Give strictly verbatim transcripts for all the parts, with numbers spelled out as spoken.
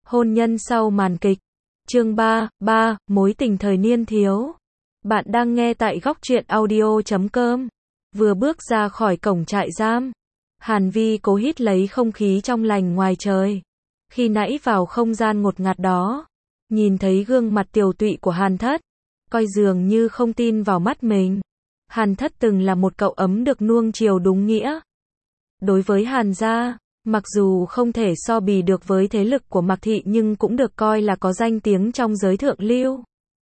Hôn nhân sau màn kịch. Chương ba, ba, mối tình thời niên thiếu. Bạn đang nghe tại góc truyện audio chấm com. Vừa bước ra khỏi cổng trại giam, Hàn Vi cố hít lấy không khí trong lành ngoài trời. Khi nãy vào không gian ngột ngạt đó, nhìn thấy gương mặt tiều tụy của Hàn Thất, coi dường như không tin vào mắt mình. Hàn Thất từng là một cậu ấm được nuông chiều đúng nghĩa. Đối với Hàn gia, mặc dù không thể so bì được với thế lực của Mạc Thị nhưng cũng được coi là có danh tiếng trong giới thượng lưu.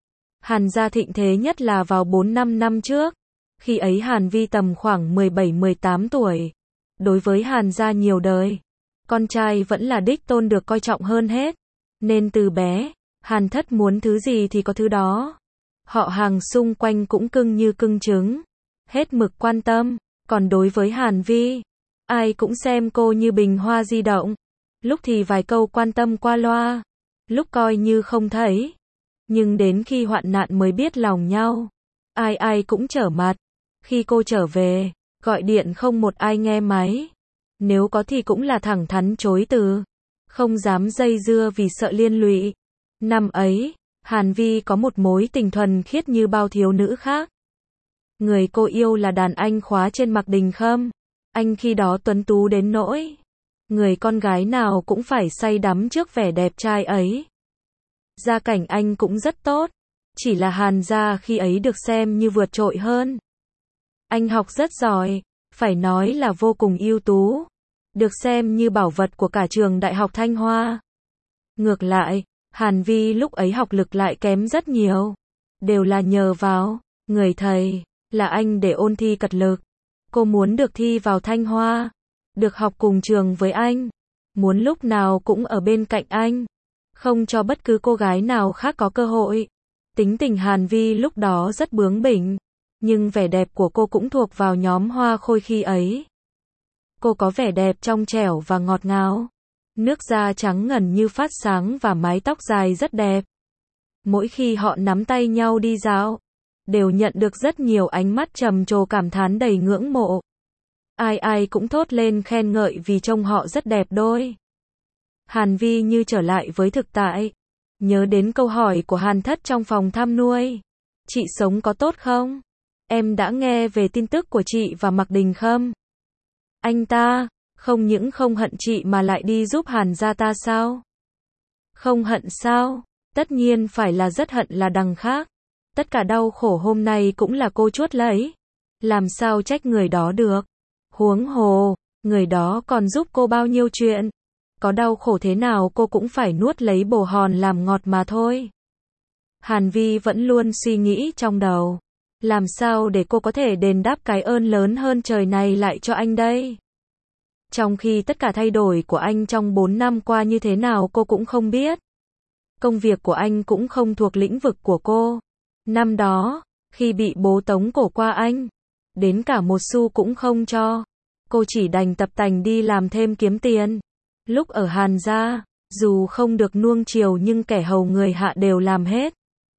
Hàn gia thịnh thế nhất là vào bốn năm năm trước. Khi ấy Hàn Vi tầm khoảng mười bảy mười tám tuổi. Đối với Hàn gia nhiều đời, con trai vẫn là đích tôn được coi trọng hơn hết. Nên từ bé, Hàn Thất muốn thứ gì thì có thứ đó. Họ hàng xung quanh cũng cưng như cưng trứng, hết mực quan tâm. Còn đối với Hàn Vi, ai cũng xem cô như bình hoa di động. Lúc thì vài câu quan tâm qua loa, lúc coi như không thấy. Nhưng đến khi hoạn nạn mới biết lòng nhau. Ai ai cũng trở mặt. Khi cô trở về, gọi điện không một ai nghe máy. Nếu có thì cũng là thẳng thắn chối từ. Không dám dây dưa vì sợ liên lụy. Năm ấy, Hàn Vi có một mối tình thuần khiết như bao thiếu nữ khác. Người cô yêu là đàn anh khóa trên Mạc Đình Khâm. Anh khi đó tuấn tú đến nỗi người con gái nào cũng phải say đắm trước vẻ đẹp trai ấy. Gia cảnh anh cũng rất tốt, chỉ là Hàn gia khi ấy được xem như vượt trội hơn. Anh học rất giỏi, phải nói là vô cùng ưu tú, được xem như bảo vật của cả trường Đại học Thanh Hoa. Ngược lại, Hàn Vi lúc ấy học lực lại kém rất nhiều, đều là nhờ vào người thầy là anh để ôn thi cật lực. Cô muốn được thi vào Thanh Hoa, được học cùng trường với anh, muốn lúc nào cũng ở bên cạnh anh, không cho bất cứ cô gái nào khác có cơ hội. Tính tình Hàn Vi lúc đó rất bướng bỉnh, nhưng vẻ đẹp của cô cũng thuộc vào nhóm hoa khôi khi ấy. Cô có vẻ đẹp trong trẻo và ngọt ngào, nước da trắng ngần như phát sáng và mái tóc dài rất đẹp. Mỗi khi họ nắm tay nhau đi dạo, đều nhận được rất nhiều ánh mắt trầm trồ cảm thán đầy ngưỡng mộ. Ai ai cũng thốt lên khen ngợi vì trông họ rất đẹp đôi. Hàn Vi như trở lại với thực tại, nhớ đến câu hỏi của Hàn Thất trong phòng thăm nuôi. Chị sống có tốt không? Em đã nghe về tin tức của chị và Mạc Đình Khâm. Anh ta, không những không hận chị mà lại đi giúp Hàn gia ta sao? Không hận sao? Tất nhiên phải là rất hận là đằng khác. Tất cả đau khổ hôm nay cũng là cô chuốt lấy. Làm sao trách người đó được? Huống hồ, người đó còn giúp cô bao nhiêu chuyện. Có đau khổ thế nào cô cũng phải nuốt lấy bồ hòn làm ngọt mà thôi. Hàn Vi vẫn luôn suy nghĩ trong đầu. Làm sao để cô có thể đền đáp cái ơn lớn hơn trời này lại cho anh đây? Trong khi tất cả thay đổi của anh trong bốn năm qua như thế nào cô cũng không biết. Công việc của anh cũng không thuộc lĩnh vực của cô. Năm đó, khi bị bố tống cổ qua anh, đến cả một xu cũng không cho. Cô chỉ đành tập tành đi làm thêm kiếm tiền. Lúc ở Hàn gia, dù không được nuông chiều nhưng kẻ hầu người hạ đều làm hết.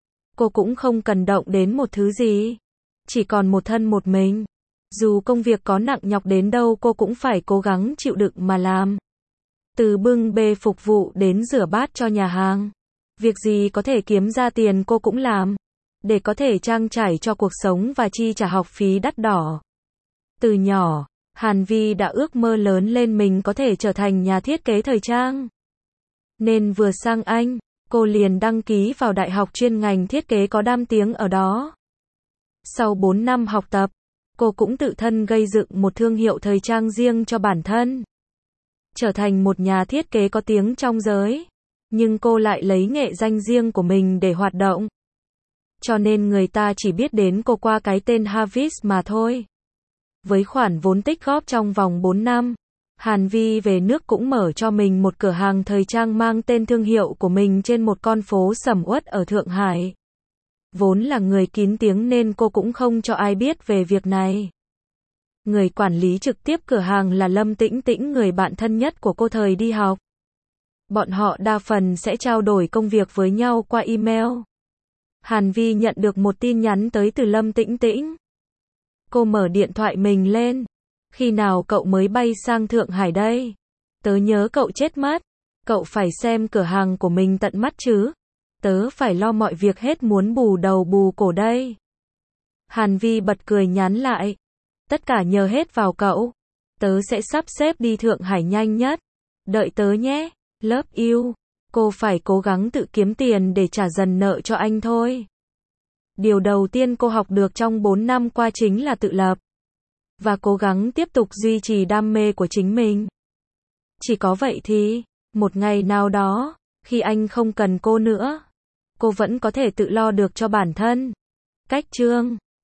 Cô cũng không cần động đến một thứ gì. Chỉ còn một thân một mình. Dù công việc có nặng nhọc đến đâu cô cũng phải cố gắng chịu đựng mà làm. Từ bưng bê phục vụ đến rửa bát cho nhà hàng. Việc gì có thể kiếm ra tiền cô cũng làm. Để có thể trang trải cho cuộc sống và chi trả học phí đắt đỏ. Từ nhỏ, Hàn Vi đã ước mơ lớn lên mình có thể trở thành nhà thiết kế thời trang. Nên vừa sang Anh, cô liền đăng ký vào đại học chuyên ngành thiết kế có đam tiếng ở đó. Sau bốn năm học tập, cô cũng tự thân gây dựng một thương hiệu thời trang riêng cho bản thân. Trở thành một nhà thiết kế có tiếng trong giới. Nhưng cô lại lấy nghệ danh riêng của mình để hoạt động. Cho nên người ta chỉ biết đến cô qua cái tên Havis mà thôi. Với khoản vốn tích góp trong vòng bốn năm, Hàn Vi về nước cũng mở cho mình một cửa hàng thời trang mang tên thương hiệu của mình trên một con phố sầm uất ở Thượng Hải. Vốn là người kín tiếng nên cô cũng không cho ai biết về việc này. Người quản lý trực tiếp cửa hàng là Lâm Tĩnh Tĩnh, người bạn thân nhất của cô thời đi học. Bọn họ đa phần sẽ trao đổi công việc với nhau qua email. Hàn Vi nhận được một tin nhắn tới từ Lâm Tĩnh Tĩnh. Cô mở điện thoại mình lên. Khi nào cậu mới bay sang Thượng Hải đây? Tớ nhớ cậu chết mất. Cậu phải xem cửa hàng của mình tận mắt chứ. Tớ phải lo mọi việc hết muốn bù đầu bù cổ đây. Hàn Vi bật cười nhắn lại. Tất cả nhờ hết vào cậu. Tớ sẽ sắp xếp đi Thượng Hải nhanh nhất. Đợi tớ nhé. Love you. Cô phải cố gắng tự kiếm tiền để trả dần nợ cho anh thôi. Điều đầu tiên cô học được trong bốn năm qua chính là tự lập. Và cố gắng tiếp tục duy trì đam mê của chính mình. Chỉ có vậy thì, một ngày nào đó, khi anh không cần cô nữa, cô vẫn có thể tự lo được cho bản thân. Cách chương